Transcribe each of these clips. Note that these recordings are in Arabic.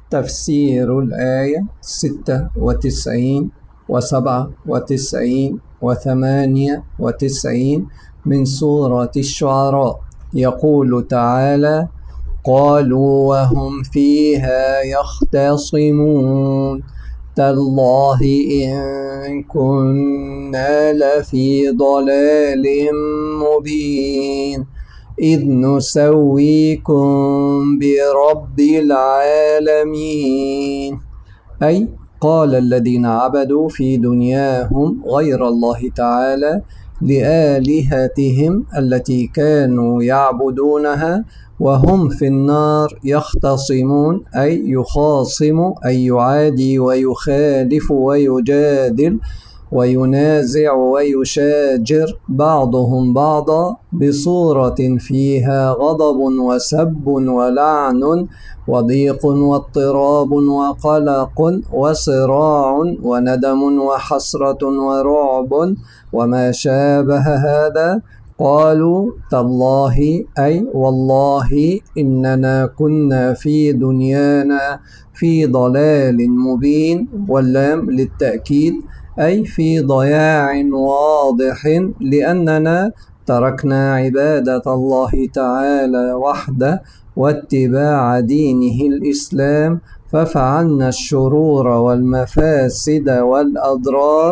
تفسير الآية 96 و97 و98 من سورة الشعراء. يقول تعالى: قالوا وهم فيها يختصمون تالله إن كنا لفي ضلال مبين إذ نسويكم برب العالمين. أي قال الذين عبدوا في دنياهم غير الله تعالى لآلهتهم التي كانوا يعبدونها وهم في النار يختصمون، أي يخاصم، أي يعادي ويخالف ويجادل وينازع ويشاجر بعضهم بعضا بصورة فيها غضب وسب ولعن وضيق واضطراب وقلق وصراع وندم وحسرة ورعب وما شابه هذا. قالوا تالله أي والله إننا كنا في دنيانا في ضلال مبين، واللام للتأكيد، أي في ضياع واضح، لأننا تركنا عبادة الله تعالى وحده واتباع دينه الإسلام، ففعلنا الشرور والمفاسد والأضرار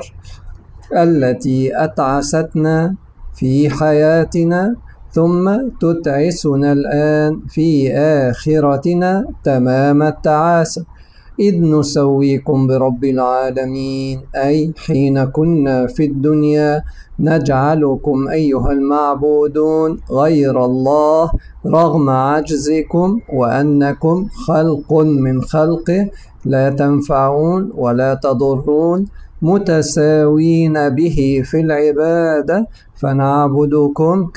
التي أتعستنا في حياتنا ثم تتعسنا الآن في آخرتنا تمام التعاسة. إذ نسويكم برب العالمين، أي حين كنا في الدنيا نجعلكم أيها المعبودون غير الله رغم عجزكم وأنكم خلق من خلقه لا تنفعون ولا تضرون، متساوين به في العبادة، فنعبدكم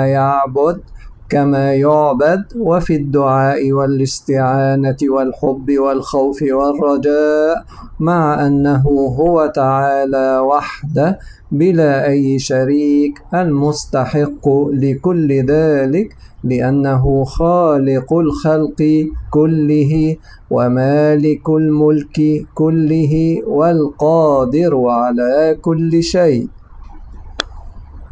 كما يعبد، وفي الدعاء والاستعانة والحب والخوف والرجاء، مع أنه هو تعالى وحده بلا أي شريك المستحق لكل ذلك، لأنه خالق الخلق كله ومالك الملك كله والقادر على كل شيء.